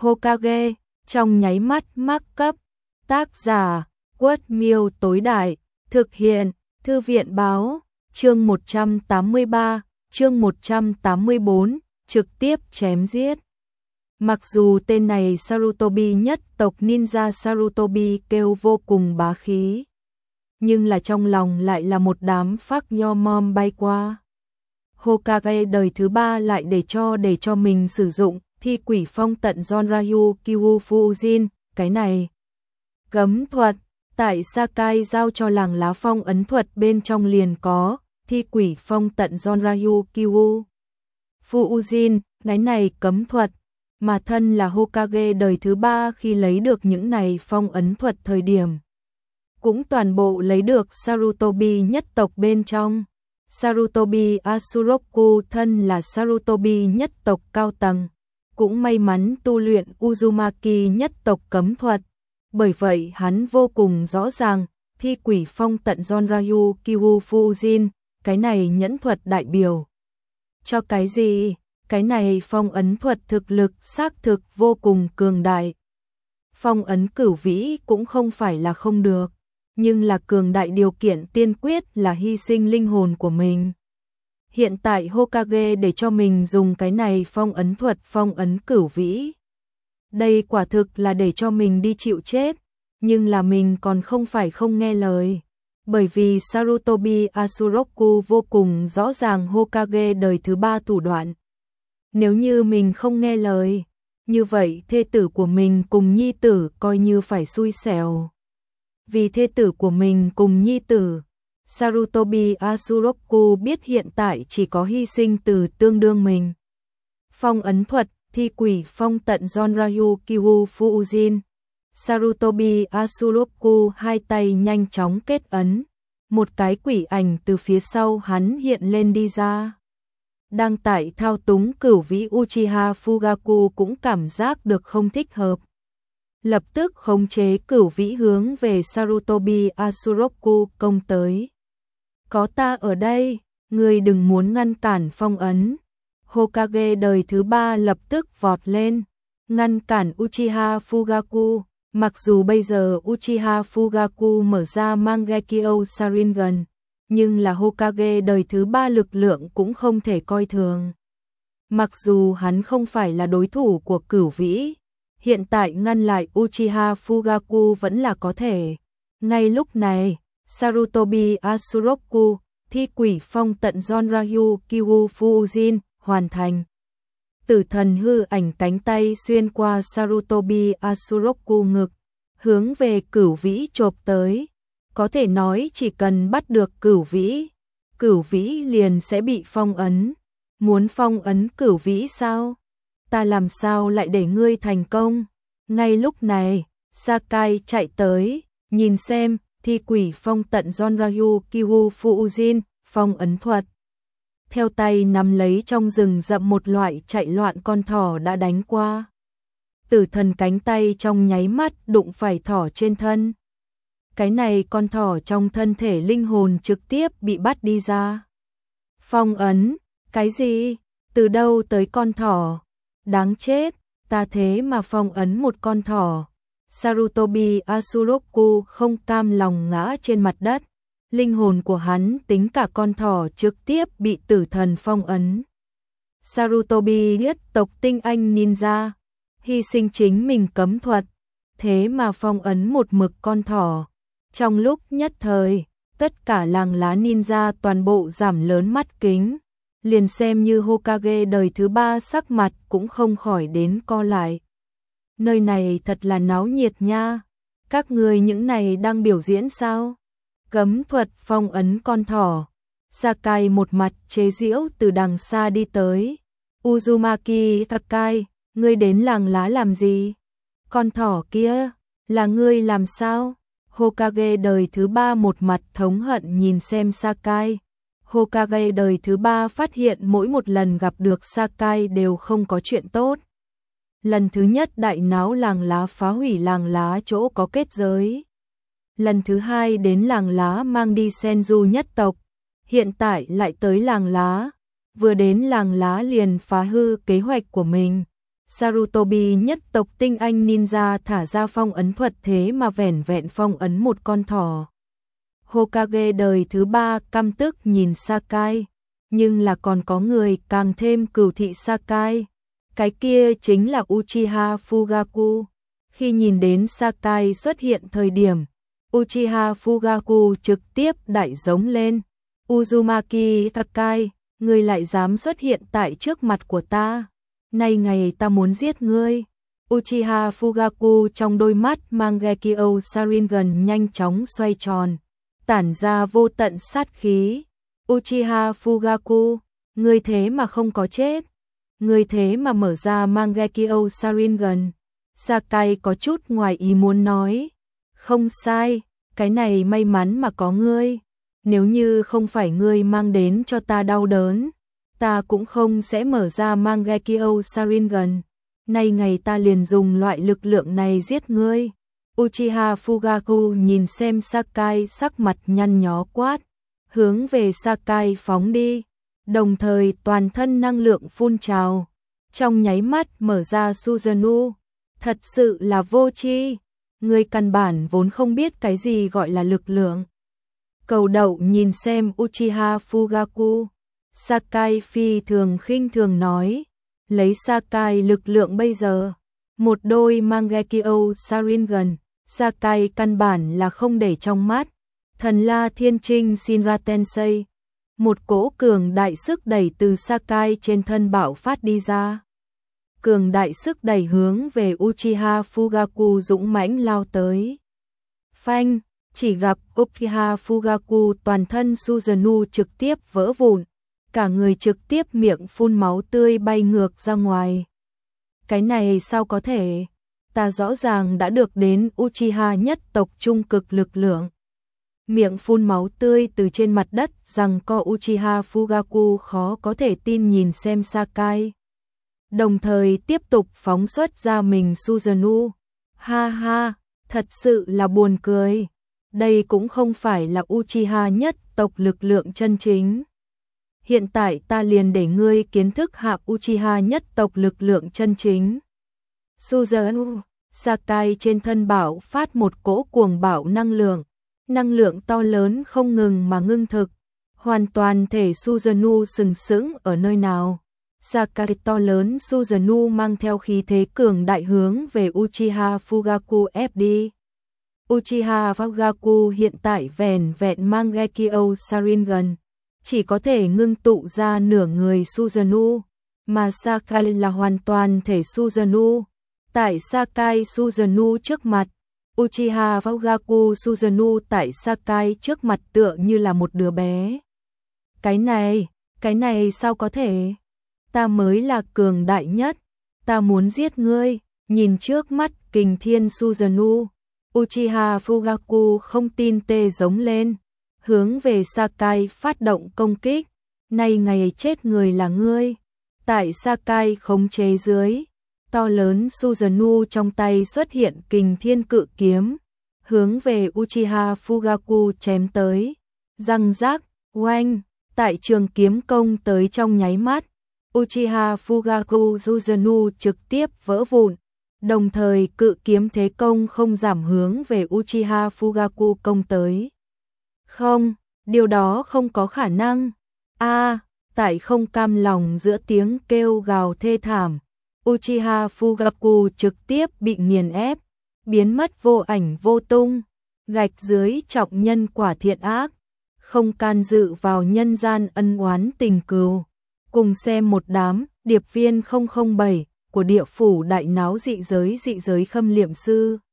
Hokage, trong nháy mắt mắc cấp. Tác giả, Quất Miêu tối đại, thực hiện, Thư viện báo, chương 183, chương 184, trực tiếp chém giết. Mặc dù tên này Sarutobi nhất tộc ninja Sarutobi kêu vô cùng bá khí, nhưng là trong lòng lại là một đám phác nho mom bay qua. Hokage đời thứ 3 lại để cho mình sử dụng thi quỷ phong tận Zonryu Kyufujin, cái này cấm thuật, tại Sakai giao cho làng lá phong ấn thuật bên trong liền có thi quỷ phong tận Zonryu Kyufujin, cái này cấm thuật, mà thân là Hokage đời thứ 3 khi lấy được những này phong ấn thuật thời điểm, cũng toàn bộ lấy được Sarutobi nhất tộc bên trong. Sarutobi Asuroku thân là Sarutobi nhất tộc cao tầng, cũng may mắn tu luyện Uzumaki nhất tộc cấm thuật, bởi vậy hắn vô cùng rõ ràng, thi quỷ phong tận Zonryu Kyufujin, cái này nhẫn thuật đại biểu cho cái gì? Cái này phong ấn thuật thực lực xác thực vô cùng cường đại. Phong ấn cửu vĩ cũng không phải là không được, nhưng là cường đại điều kiện tiên quyết là hy sinh linh hồn của mình. Hiện tại Hokage để cho mình dùng cái này phong ấn thuật phong ấn cửu vĩ. Đây quả thực là để cho mình đi chịu chết, nhưng là mình còn không phải không nghe lời. Bởi vì Sarutobi Asuroku vô cùng rõ ràng Hokage đời thứ 3 thủ đoạn. Nếu như mình không nghe lời, như vậy thê tử của mình cùng nhi tử coi như phải xui xẻo. Vì thê tử của mình cùng nhi tử, Sarutobi Asuroku biết hiện tại chỉ có hy sinh từ tương đương mình. Phong ấn thuật, thi quỷ phong tận Zonryu Kyufujin. Sarutobi Asuroku hai tay nhanh chóng kết ấn, một cái quỷ ảnh từ phía sau hắn hiện lên đi ra. Đang tại thao túng cửu vĩ Uchiha Fugaku cũng cảm giác được không thích hợp. Lập tức khống chế cửu vĩ hướng về Sarutobi Asuroku công tới. Có ta ở đây, ngươi đừng muốn ngăn cản phong ấn. Hokage đời thứ 3 lập tức vọt lên, ngăn cản Uchiha Fugaku. Mặc dù bây giờ Uchiha Fugaku mở ra Mangekyo Sharingan, nhưng là Hokage đời thứ 3 lực lượng cũng không thể coi thường. Mặc dù hắn không phải là đối thủ của cửu vĩ, hiện tại ngăn lại Uchiha Fugaku vẫn là có thể. Ngay lúc này, Sarutobi Asuroku, thi quỷ phong tận Zonryu Kyufujin, hoàn thành. Tử thần hư ảnh cánh tay xuyên qua Sarutobi Asuroku ngực, hướng về cửu vĩ chộp tới. Có thể nói chỉ cần bắt được cửu vĩ liền sẽ bị phong ấn. Muốn phong ấn cửu vĩ sao? Ta làm sao lại để ngươi thành công? Ngay lúc này, Sakai chạy tới, nhìn xem, thi quỷ phong tận Zonryu Kyufujin, phong ấn thuật. Theo tay nắm lấy trong rừng rậm một loại chạy loạn con thỏ đã đánh qua. Tử thần cánh tay trong nháy mắt đụng phải thỏ trên thân. Cái này con thỏ trong thân thể linh hồn trực tiếp bị bắt đi ra. Phong ấn, cái gì? Từ đâu tới con thỏ? Đáng chết, ta thế mà phong ấn một con thỏ. Sarutobi Asuroku không cam lòng ngã trên mặt đất. Linh hồn của hắn tính cả con thỏ trực tiếp bị tử thần phong ấn. Sarutobi nhất tộc tinh anh ninja, hy sinh chính mình cấm thuật, thế mà phong ấn một mực con thỏ. Trong lúc nhất thời, tất cả làng lá ninja toàn bộ giảm lớn mắt kính, liền xem như Hokage đời thứ 3 sắc mặt cũng không khỏi đến co lại. Nơi này thật là náo nhiệt nha, các người những này đang biểu diễn sao? Cấm thuật phong ấn con thỏ. Sakai một mặt chế giễu từ đằng xa đi tới. Uzumaki Sakai, ngươi đến làng lá làm gì? Con thỏ kia, là ngươi làm sao? Hokage đời thứ 3 một mặt thống hận nhìn xem Sakai. Hokage đời thứ 3 phát hiện mỗi một lần gặp được Sakai đều không có chuyện tốt. Lần thứ nhất đại náo làng lá phá hủy làng lá chỗ có kết giới. Lần thứ hai đến làng lá mang đi Senju nhất tộc. Hiện tại lại tới làng lá. Vừa đến làng lá liền phá hư kế hoạch của mình. Sarutobi nhất tộc tinh anh ninja thả ra phong ấn thuật thế mà vẻn vẹn phong ấn một con thỏ. Hokage đời thứ 3 căm tức nhìn Sakai, nhưng là còn có người càng thêm cừu thị Sakai. Cái kia chính là Uchiha Fugaku. Khi nhìn đến Sakai xuất hiện thời điểm, Uchiha Fugaku trực tiếp đại giống lên. Uzumaki Sakai, ngươi lại dám xuất hiện tại trước mặt của ta. Nay ngày ta muốn giết ngươi. Uchiha Fugaku trong đôi mắt Mangekyo Sharingan nhanh chóng xoay tròn, tản ra vô tận sát khí. Uchiha Fugaku, ngươi thế mà không có chết. Ngươi thế mà mở ra Mangekyo Sharingan. Sakai có chút ngoài ý muốn nói. Không sai, cái này may mắn mà có ngươi. Nếu như không phải ngươi mang đến cho ta đau đớn, ta cũng không sẽ mở ra Mangekyo Sharingan. Nay ngày ta liền dùng loại lực lượng này giết ngươi. Uchiha Fugaku nhìn xem Sakai sắc mặt nhăn nhó quát, hướng về Sakai phóng đi, đồng thời toàn thân năng lượng phun trào, trong nháy mắt mở ra Susanoo. Thật sự là vô tri, ngươi căn bản vốn không biết cái gì gọi là lực lượng. Cầu đậu nhìn xem Uchiha Fugaku, Sakai phi thường khinh thường nói, lấy Sakai lực lượng bây giờ, một đôi Mangekyo Sharingan, Sakai căn bản là không để trong mắt. Thần La Thiên Trinh Shinra Tensei, một cỗ cường đại sức đẩy từ Sakai trên thân bạo phát đi ra. Cường đại sức đẩy hướng về Uchiha Fugaku dũng mãnh lao tới. Phanh, chỉ gặp Uchiha Fugaku toàn thân Susanoo trực tiếp vỡ vụn, cả người trực tiếp miệng phun máu tươi bay ngược ra ngoài. Cái này sao có thể? Ta rõ ràng đã được đến Uchiha nhất tộc trung cực lực lượng. Miệng phun máu tươi từ trên mặt đất rằng co Uchiha Fugaku khó có thể tin nhìn xem Sakai. Đồng thời tiếp tục phóng xuất ra mình Susanoo. Ha ha, thật sự là buồn cười. Đây cũng không phải là Uchiha nhất tộc lực lượng chân chính. Hiện tại ta liền để ngươi kiến thức hạ Uchiha nhất tộc lực lượng chân chính. Susanoo, Sakai trên thân bạo phát một cỗ cuồng bạo năng lượng to lớn không ngừng mà ngưng thực, hoàn toàn thể Susanoo sừng sững ở nơi nào. Sakai to lớn Susanoo mang theo khí thế cường đại hướng về Uchiha Fugaku ép đi. Uchiha Fugaku hiện tại vẻn vẹn Mangekyo Sharingan, chỉ có thể ngưng tụ ra nửa người Susanoo, mà Sakai là hoàn toàn thể Susanoo. Tại Sakai Susanoo trước mặt, Uchiha Fugaku Susanoo tại Sakai trước mặt tựa như là một đứa bé. Cái này sao có thể? Ta mới là cường đại nhất, ta muốn giết ngươi. Nhìn trước mắt kình thiên Susanoo, Uchiha Fugaku không tin tê giống lên, hướng về Sakai phát động công kích. Nay ngày chết người là ngươi. Tại Sakai khống chế dưới, to lớn Susanoo trong tay xuất hiện kình thiên cự kiếm, hướng về Uchiha Fugaku chém tới. Răng rác, oanh, tại trường kiếm công tới trong nháy mắt, Uchiha Fugaku Susanoo trực tiếp vỡ vụn, đồng thời cự kiếm thế công không giảm hướng về Uchiha Fugaku công tới. Không, điều đó không có khả năng. Tại không cam lòng giữa tiếng kêu gào thê thảm, Uchiha Fugaku trực tiếp bị nghiền ép, biến mất vô ảnh vô tung, gạch dưới trọng nhân quả thiện ác, không can dự vào nhân gian ân oán tình cừu. Cùng xem một đám điệp viên 007 của địa phủ đại náo dị giới khâm liệm sư.